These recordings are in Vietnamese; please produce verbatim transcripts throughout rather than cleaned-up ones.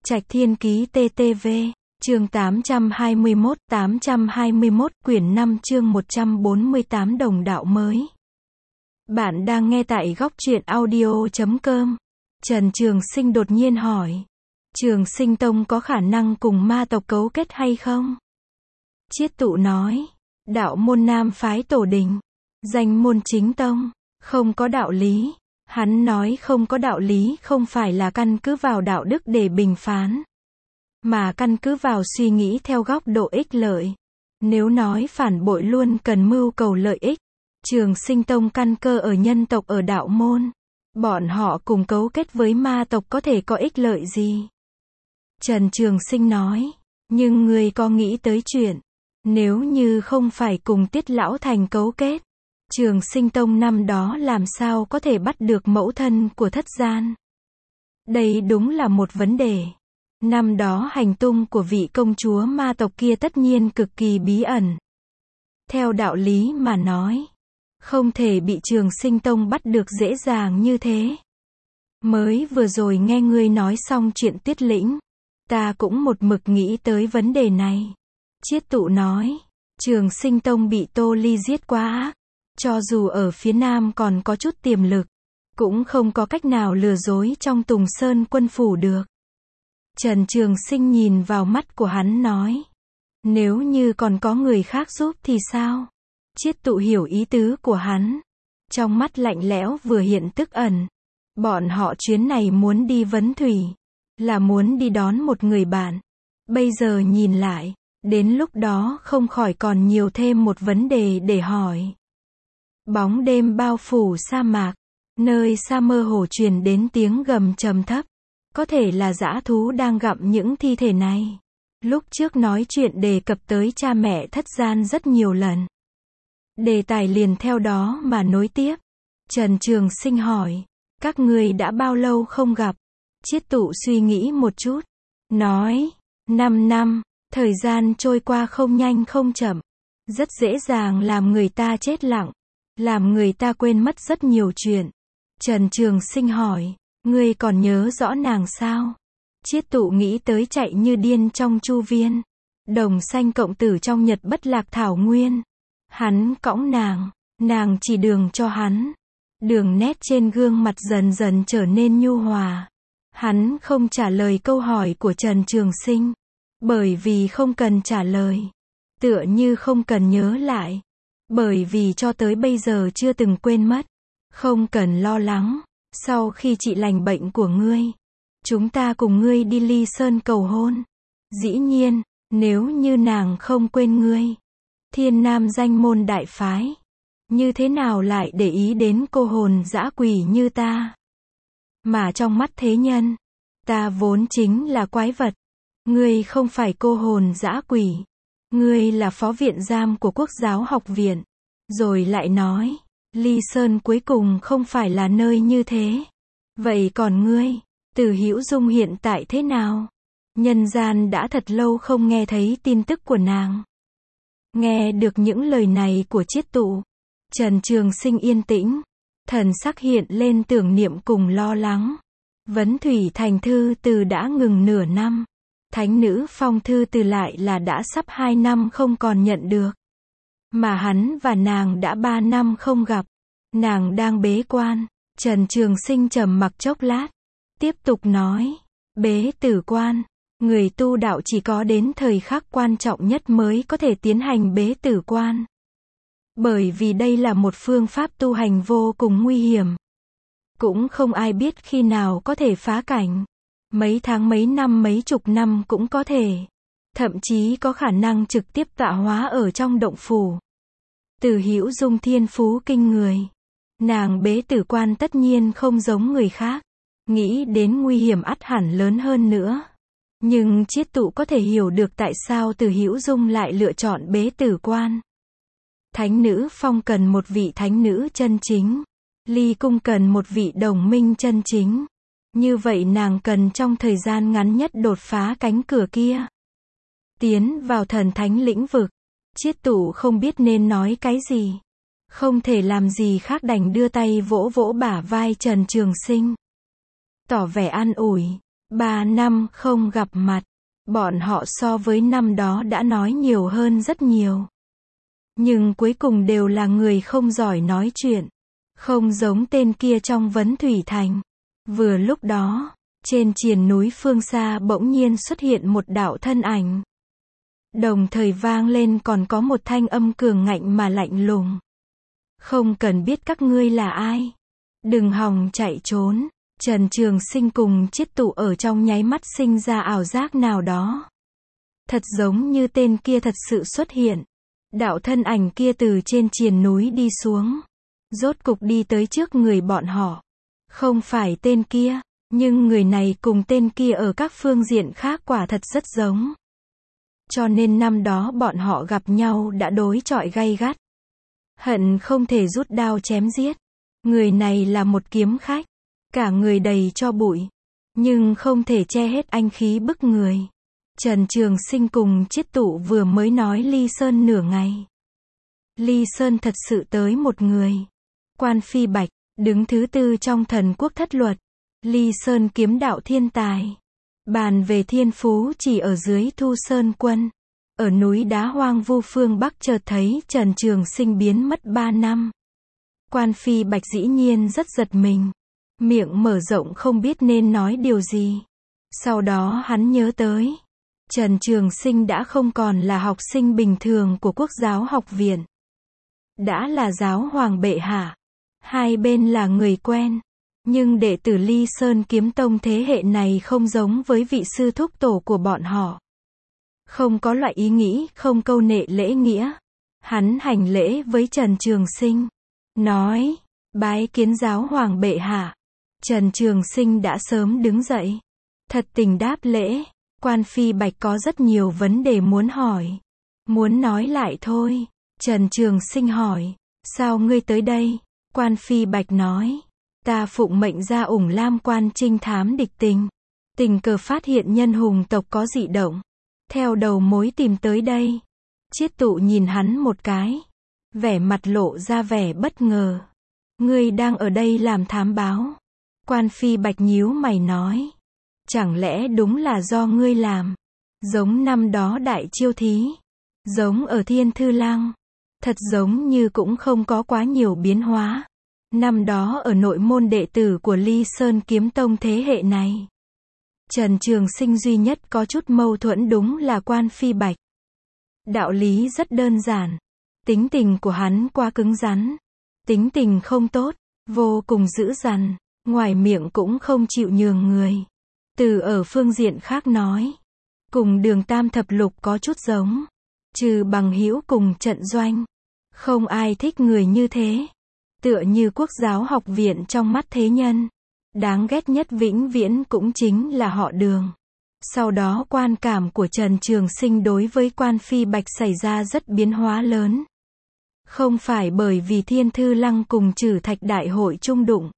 Trạch Thiên Ký tê tê vê, chương tám trăm hai mươi mốt, tám trăm hai mươi mốt, quyển năm chương một trăm bốn mươi tám Đồng đạo mới. Bạn đang nghe tại góc truyện audio chấm com. Trần Trường Sinh đột nhiên hỏi. Trường Sinh Tông có khả năng cùng ma tộc cấu kết hay không? Chiết Tụ nói. Đạo môn nam phái tổ đình. Danh môn chính tông. Không có đạo lý. Hắn nói không có đạo lý không phải là căn cứ vào đạo đức để bình phán, mà căn cứ vào suy nghĩ theo góc độ ích lợi. Nếu nói phản bội luôn cần mưu cầu lợi ích, Trường Sinh Tông căn cơ ở nhân tộc ở đạo môn. Bọn họ cùng cấu kết với ma tộc có thể có ích lợi gì? Trần Trường Sinh nói, nhưng người có nghĩ tới chuyện, nếu như không phải cùng Tiết Lão Thành cấu kết, Trường Sinh Tông năm đó làm sao có thể bắt được mẫu thân của Thất Gian? Đây đúng là một vấn đề. Năm đó hành tung của vị công chúa ma tộc kia tất nhiên cực kỳ bí ẩn. Theo đạo lý mà nói, không thể bị Trường Sinh Tông bắt được dễ dàng như thế. Mới vừa rồi nghe ngươi nói xong chuyện Tiết Lĩnh, ta cũng một mực nghĩ tới vấn đề này. Chiết Tụ nói, Trường Sinh Tông bị Tô Ly giết quá ác. Cho dù ở phía Nam còn có chút tiềm lực, cũng không có cách nào lừa dối trong Tùng Sơn quân phủ được. Trần Trường Sinh nhìn vào mắt của hắn nói, nếu như còn có người khác giúp thì sao? Chiết Tụ hiểu ý tứ của hắn. Trong mắt lạnh lẽo vừa hiện tức ẩn. Bọn họ chuyến này muốn đi Vấn Thủy, là muốn đi đón một người bạn. Bây giờ nhìn lại, đến lúc đó không khỏi còn nhiều thêm một vấn đề để hỏi. Bóng đêm bao phủ sa mạc, nơi xa mơ hồ truyền đến tiếng gầm trầm thấp. Có thể là dã thú đang gặm những thi thể này. Lúc trước nói chuyện đề cập tới cha mẹ Thất Gian rất nhiều lần. Đề tài liền theo đó mà nối tiếp. Trần Trường Sinh hỏi, các người đã bao lâu không gặp? Chiết Tụ suy nghĩ một chút, nói, năm năm, thời gian trôi qua không nhanh không chậm, rất dễ dàng làm người ta chết lặng. Làm người ta quên mất rất nhiều chuyện. Trần Trường Sinh hỏi, ngươi còn nhớ rõ nàng sao? Chiết Tụ nghĩ tới chạy như điên trong chu viên. Đồng xanh cộng tử trong Nhật Bất Lạc Thảo Nguyên. Hắn cõng nàng, nàng chỉ đường cho hắn. Đường nét trên gương mặt dần dần trở nên nhu hòa. Hắn không trả lời câu hỏi của Trần Trường Sinh. Bởi vì không cần trả lời. Tựa như không cần nhớ lại. Bởi vì cho tới bây giờ chưa từng quên mất. Không cần lo lắng. Sau khi trị lành bệnh của ngươi, chúng ta cùng ngươi đi Ly Sơn cầu hôn. Dĩ nhiên, nếu như nàng không quên ngươi, Thiên Nam danh môn đại phái, như thế nào lại để ý đến cô hồn dã quỷ như ta? Mà trong mắt thế nhân, ta vốn chính là quái vật. Ngươi không phải cô hồn dã quỷ. Ngươi là phó viện giám của Quốc giáo học viện. Rồi lại nói, Ly Sơn cuối cùng không phải là nơi như thế. Vậy còn ngươi, Từ Hữu Dung hiện tại thế nào? Nhân gian đã thật lâu không nghe thấy tin tức của nàng. Nghe được những lời này của Chiết Tụ, Trần Trường Sinh yên tĩnh, thần sắc hiện lên tưởng niệm cùng lo lắng. Vấn Thủy Thành thư từ đã ngừng nửa năm. Thánh nữ phong thư từ lại là đã sắp hai năm không còn nhận được. Mà hắn và nàng đã ba năm không gặp. Nàng đang bế quan. Trần Trường Sinh trầm mặc chốc lát. Tiếp tục nói. Bế tử quan. Người tu đạo chỉ có đến thời khắc quan trọng nhất mới có thể tiến hành bế tử quan. Bởi vì đây là một phương pháp tu hành vô cùng nguy hiểm. Cũng không ai biết khi nào có thể phá cảnh. Mấy tháng mấy năm mấy chục năm cũng có thể. Thậm chí có khả năng trực tiếp tọa hóa ở trong động phủ. Từ Hữu Dung thiên phú kinh người. Nàng bế tử quan tất nhiên không giống người khác. Nghĩ đến nguy hiểm ắt hẳn lớn hơn nữa. Nhưng Chiết Tụ có thể hiểu được tại sao Từ Hữu Dung lại lựa chọn bế tử quan. Thánh nữ phong cần một vị thánh nữ chân chính. Ly cung cần một vị đồng minh chân chính. Như vậy nàng cần trong thời gian ngắn nhất đột phá cánh cửa kia. Tiến vào thần thánh lĩnh vực. Chiết Tụ không biết nên nói cái gì. Không thể làm gì khác đành đưa tay vỗ vỗ bả vai Trần Trường Sinh. Tỏ vẻ an ủi. Ba năm không gặp mặt, bọn họ so với năm đó đã nói nhiều hơn rất nhiều. Nhưng cuối cùng đều là người không giỏi nói chuyện. Không giống tên kia trong Vấn Thủy Thành. Vừa lúc đó, trên triền núi phương xa bỗng nhiên xuất hiện một đạo thân ảnh. Đồng thời vang lên còn có một thanh âm cường ngạnh mà lạnh lùng. Không cần biết các ngươi là ai. Đừng hòng chạy trốn. Trần Trường Sinh cùng Chiết Tụ ở trong nháy mắt sinh ra ảo giác nào đó. Thật giống như tên kia thật sự xuất hiện. Đạo thân ảnh kia từ trên triền núi đi xuống. Rốt cục đi tới trước người bọn họ. Không phải tên kia, nhưng người này cùng tên kia ở các phương diện khác quả thật rất giống. Cho nên năm đó bọn họ gặp nhau đã đối chọi gay gắt. Hận không thể rút đao chém giết. Người này là một kiếm khách. Cả người đầy cho bụi. Nhưng không thể che hết anh khí bức người. Trần Trường Sinh cùng Chiết Tụ vừa mới nói Ly Sơn nửa ngày. Ly Sơn thật sự tới một người. Quan Phi Bạch, đứng thứ tư trong thần quốc thất luật. Ly Sơn kiếm đạo thiên tài. Bàn về thiên phú chỉ ở dưới Thu Sơn Quân. Ở núi đá hoang vu phương Bắc chợt thấy Trần Trường Sinh biến mất ba năm. Quan Phi Bạch dĩ nhiên rất giật mình. Miệng mở rộng không biết nên nói điều gì. Sau đó hắn nhớ tới. Trần Trường Sinh đã không còn là học sinh bình thường của Quốc giáo học viện. Đã là giáo hoàng bệ hạ. Hai bên là người quen. Nhưng đệ tử Ly Sơn kiếm tông thế hệ này không giống với vị sư thúc tổ của bọn họ. Không có loại ý nghĩ, không câu nệ lễ nghĩa. Hắn hành lễ với Trần Trường Sinh. Nói, bái kiến giáo hoàng bệ hạ. Trần Trường Sinh đã sớm đứng dậy. Thật tình đáp lễ. Quan Phi Bạch có rất nhiều vấn đề muốn hỏi. Muốn nói lại thôi. Trần Trường Sinh hỏi, sao ngươi tới đây? Quan Phi Bạch nói, ta phụng mệnh ra ủng Lam Quan trinh thám địch tình. Tình cờ phát hiện nhân hùng tộc có dị động. Theo đầu mối tìm tới đây. Chiết Tụ nhìn hắn một cái. Vẻ mặt lộ ra vẻ bất ngờ. Ngươi đang ở đây làm thám báo. Quan Phi Bạch nhíu mày nói. Chẳng lẽ đúng là do ngươi làm? Giống năm đó đại chiêu thí. Giống ở Thiên Thư Lăng. Thật giống như cũng không có quá nhiều biến hóa. Năm đó ở nội môn đệ tử của Ly Sơn kiếm tông thế hệ này. Trần Trường Sinh duy nhất có chút mâu thuẫn đúng là Quan Phi Bạch. Đạo lý rất đơn giản. Tính tình của hắn quá cứng rắn. Tính tình không tốt, vô cùng dữ dằn, ngoài miệng cũng không chịu nhường người. Từ ở phương diện khác nói, cùng Đường Tam thập lục có chút giống. Trừ Bằng Hữu cùng Trận Doanh, không ai thích người như thế. Tựa như Quốc giáo học viện trong mắt thế nhân. Đáng ghét nhất vĩnh viễn cũng chính là họ Đường. Sau đó quan cảm của Trần Trường Sinh đối với Quan Phi Bạch xảy ra rất biến hóa lớn. Không phải bởi vì Thiên Thư Lăng cùng Trử Thạch Đại hội chung đụng.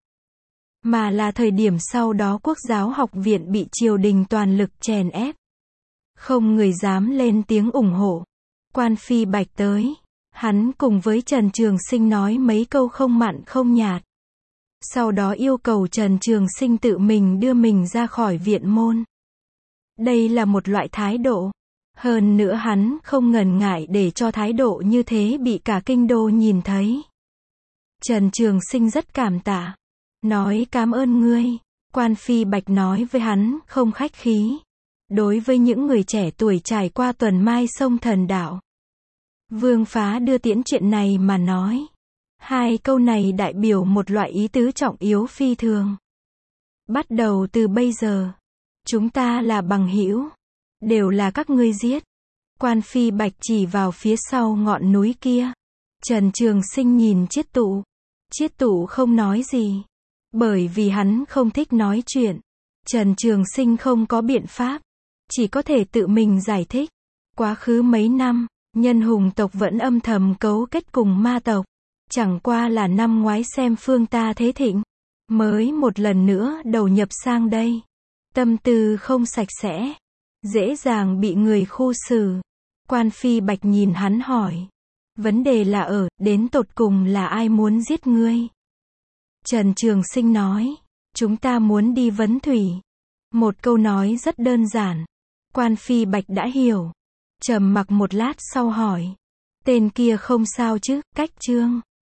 Mà là thời điểm sau đó Quốc giáo học viện bị triều đình toàn lực chèn ép. Không người dám lên tiếng ủng hộ. Quan Phi Bạch tới. Hắn cùng với Trần Trường Sinh nói mấy câu không mặn không nhạt. Sau đó yêu cầu Trần Trường Sinh tự mình đưa mình ra khỏi viện môn. Đây là một loại thái độ. Hơn nữa hắn không ngần ngại để cho thái độ như thế bị cả kinh đô nhìn thấy. Trần Trường Sinh rất cảm tạ. Nói cảm ơn ngươi. Quan Phi Bạch nói với hắn không khách khí. Đối với những người trẻ tuổi trải qua tuần mai sông Thần Đạo. Vương Phá đưa tiễn chuyện này mà nói. Hai câu này đại biểu một loại ý tứ trọng yếu phi thường. Bắt đầu từ bây giờ, chúng ta là bằng hữu. Đều là các ngươi giết. Quan Phi Bạch chỉ vào phía sau ngọn núi kia. Trần Trường Sinh nhìn Chiết Tụ. Chiết Tụ không nói gì. Bởi vì hắn không thích nói chuyện. Trần Trường Sinh không có biện pháp. Chỉ có thể tự mình giải thích. Quá khứ mấy năm, nhân hùng tộc vẫn âm thầm cấu kết cùng ma tộc. Chẳng qua là năm ngoái xem phương ta thế thịnh. Mới một lần nữa đầu nhập sang đây. Tâm tư không sạch sẽ. Dễ dàng bị người khu xử. Quan Phi Bạch nhìn hắn hỏi. Vấn đề là ở, đến tột cùng là ai muốn giết ngươi? Trần Trường Sinh nói. Chúng ta muốn đi Vấn Thủy. Một câu nói rất đơn giản. Quan Phi Bạch đã hiểu. Trầm mặc một lát sau hỏi. Tên kia không sao chứ, cách Trương